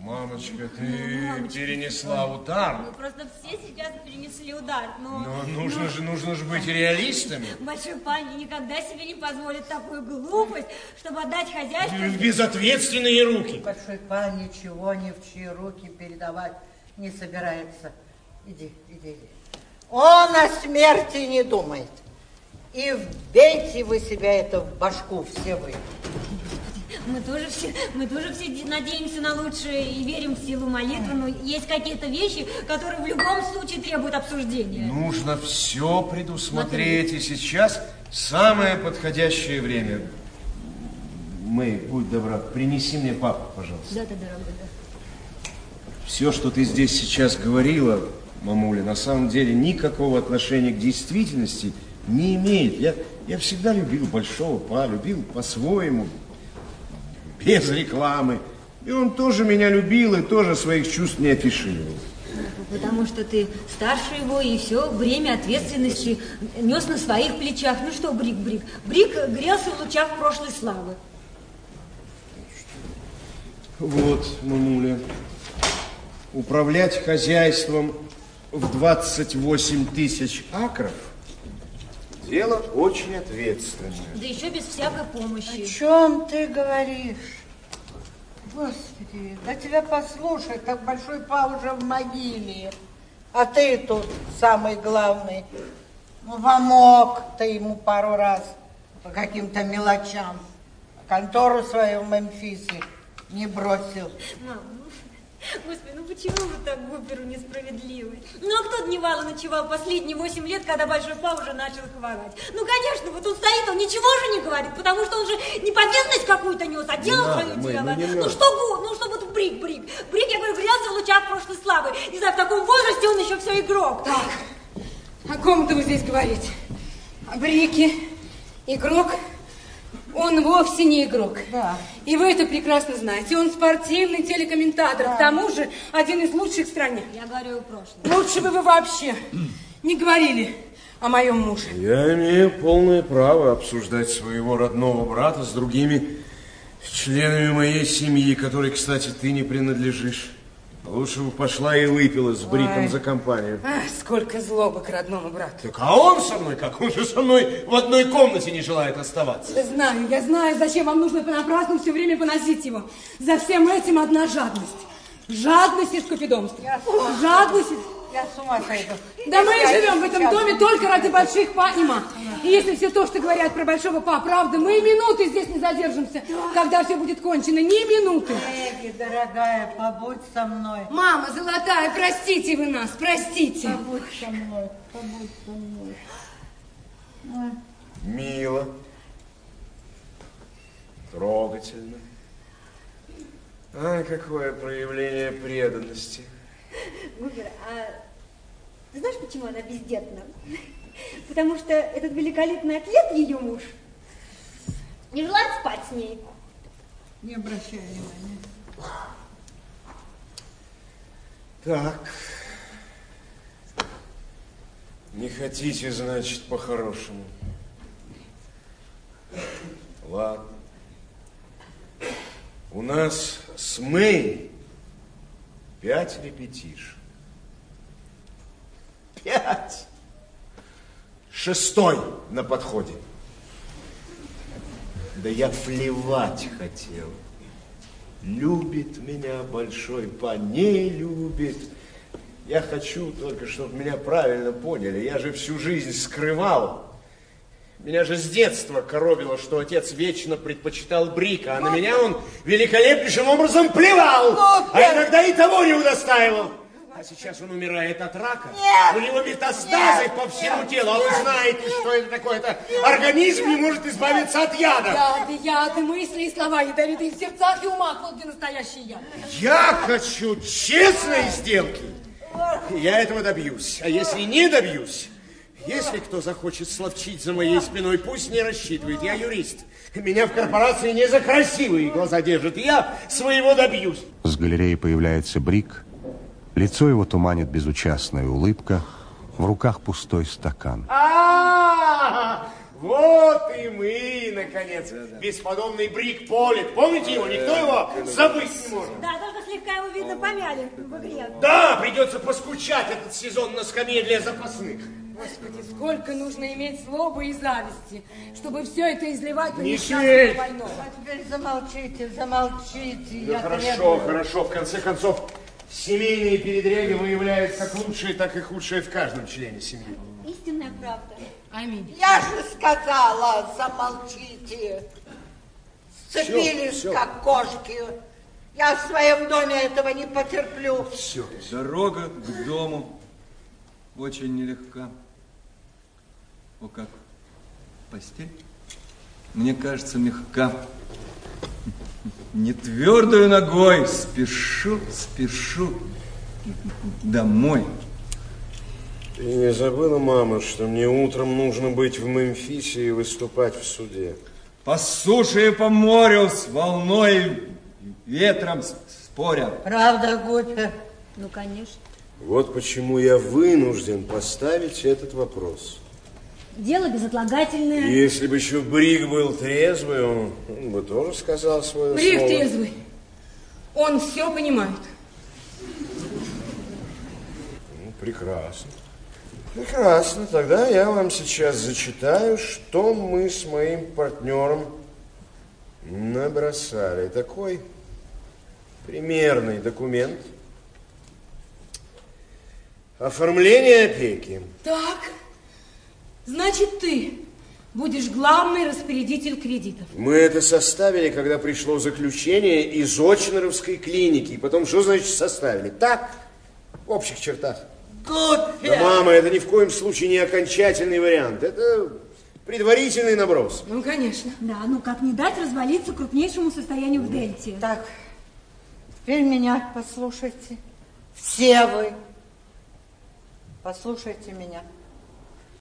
Мамочка, ты перенесла удар. Ну, просто все сейчас перенесли удар, но нужно же быть реалистами. Большой пан никогда себе не позволит такую глупость, чтобы отдать хозяйство... В безответственные руки. Большой пан ничего ни в чьи руки передавать не собирается. Иди. Он о смерти не думает. И вбейте вы себя это в башку, все вы. Мы тоже все надеемся на лучшее и верим в силу молитвы, но есть какие-то вещи, которые в любом случае требуют обсуждения. Нужно все предусмотреть, и сейчас самое подходящее время. Мэй, будь добра, принеси мне папу, пожалуйста. Да, дорогой, да. Все, что ты здесь сейчас говорила, мамуля, на самом деле никакого отношения к действительности не имеет. Я всегда любил Большого Па, любил по-своему, без рекламы. И он тоже меня любил и тоже своих чувств не афишировал. Потому что ты старше его, и все время ответственности нес на своих плечах. Ну что, Брик? Брик грелся в лучах прошлой славы. Вот, мамуля, управлять хозяйством в 28 тысяч акров – дело очень ответственное. Да еще без всякой помощи. О чем ты говоришь? Господи, да тебя послушай, как Большой Па уже в могиле. А ты тут самый главный. Ну, помог ты ему пару раз по каким-то мелочам. Контору свою в Мемфисе не бросил. Мам, Господи, почему вы так в оперу несправедливы? А кто дневал и ночевал последние 8 лет, когда Большой Па уже начал хворать? Конечно, вот он стоит, он ничего же не говорит, потому что он же не повинность какую-то нес, а делал свое дело. Что вот Брик, я говорю, грелся в лучах прошлой славы. Не знаю, в таком возрасте он еще все игрок. Так, о ком-то вы здесь говорите? О Брике? Игрок? Он вовсе не игрок. Да. И вы это прекрасно знаете. Он спортивный телекомментатор. Да. К тому же один из лучших в стране. Я говорю о прошлом. Лучше бы вы вообще не говорили о моем муже. Я имею полное право обсуждать своего родного брата с другими членами моей семьи, которой, кстати, ты не принадлежишь. Лучше бы пошла и выпила с Бриком за компанию. Сколько злобы к родному брату. Так а он со мной как? Он же со мной в одной комнате не желает оставаться. Я знаю, зачем вам нужно понапрасну все время поносить его. За всем этим одна жадность. Жадность и скупидомство. Жадность и... Я с ума сойду. Да мы и живем в этом доме только ради Больших Па и Ма. И если все то, что говорят про Большого Па, правда, мы и минуты здесь не задержимся, когда все будет кончено. Ни минуты. Эги, дорогая, побудь со мной. Мама золотая, простите вы нас, простите. Побудь со мной. Мило. Трогательно. Какое проявление преданности. Губер, а ты знаешь, почему она бездетна? Потому что этот великолепный атлет, ее муж, не желает спать с ней. Не обращай внимания. Так. Не хотите, значит, по-хорошему. Ладно. У нас с Мэй 5 репетишек. 5. 6-й на подходе. Да я плевать хотел. Любит меня Большой Па, не любит. Я хочу только, чтобы меня правильно поняли. Я же всю жизнь скрывал. Меня же с детства коробило, что отец вечно предпочитал Брика, а на меня он великолепнейшим образом плевал, а иногда и того не удостаивал. А сейчас он умирает от рака. У него метастазы по всему телу. А вы знаете, что это такое? Это организм не может избавиться от яда. Яды, мысли и слова ядовитые в сердцах и умах. Вот где настоящий яд. Я хочу честной сделки. Я этого добьюсь. А если не добьюсь, если кто захочет словчить за моей спиной, пусть не рассчитывает. Я юрист. Меня в корпорации не за красивые глаза держат. Я своего добьюсь. С галереи появляется Брик. Лицо его туманит безучастная улыбка. В руках пустой стакан. Вот и мы, наконец. Бесподобный Брик Полит. Помните его? Никто его забыть не может. Да, только слегка его, видно, помяли в игре. Да, придется поскучать этот сезон на скамье для запасных. Господи, сколько нужно иметь злобы и зависти, чтобы все это изливать на Не несчастного смей! больного. А теперь замолчите, замолчите. Да Я хорошо, требую. хорошо. В конце концов, семейные передряги выявляют как лучшие, так и худшие в каждом члене семьи. Истинная правда. Аминь. Я же сказала, замолчите. Сцепились, Всё. как кошки. Я в своем доме этого не потерплю. Все. Дорога к дому очень нелегка. О, как постель, мне кажется, мягка. Не твердою ногой спешу домой. Ты не забыла, мама, что мне утром нужно быть в Мемфисе и выступать в суде? По суше и по морю, с волной, ветром споря. Правда, Гуппи? Ну, конечно. Вот почему я вынужден поставить этот вопрос. Дело безотлагательное. Если бы еще Брик был трезвый, он бы тоже сказал свое Брик слово. трезвый. Он все понимает. Ну, прекрасно. Прекрасно. Тогда я вам сейчас зачитаю, что мы с моим партнером набросали. Такой примерный документ. Оформление опеки. Так, значит, ты будешь главный распорядитель кредитов. Мы это составили, когда пришло заключение из Очнеровской клиники. И потом, что значит составили? Так, в общих чертах. Гуппи! Да, мама, это ни в коем случае не окончательный вариант. Это предварительный наброс. Ну, конечно. Да, ну как не дать развалиться крупнейшему состоянию в Дельте? Так, теперь меня послушайте. Все вы. Послушайте меня.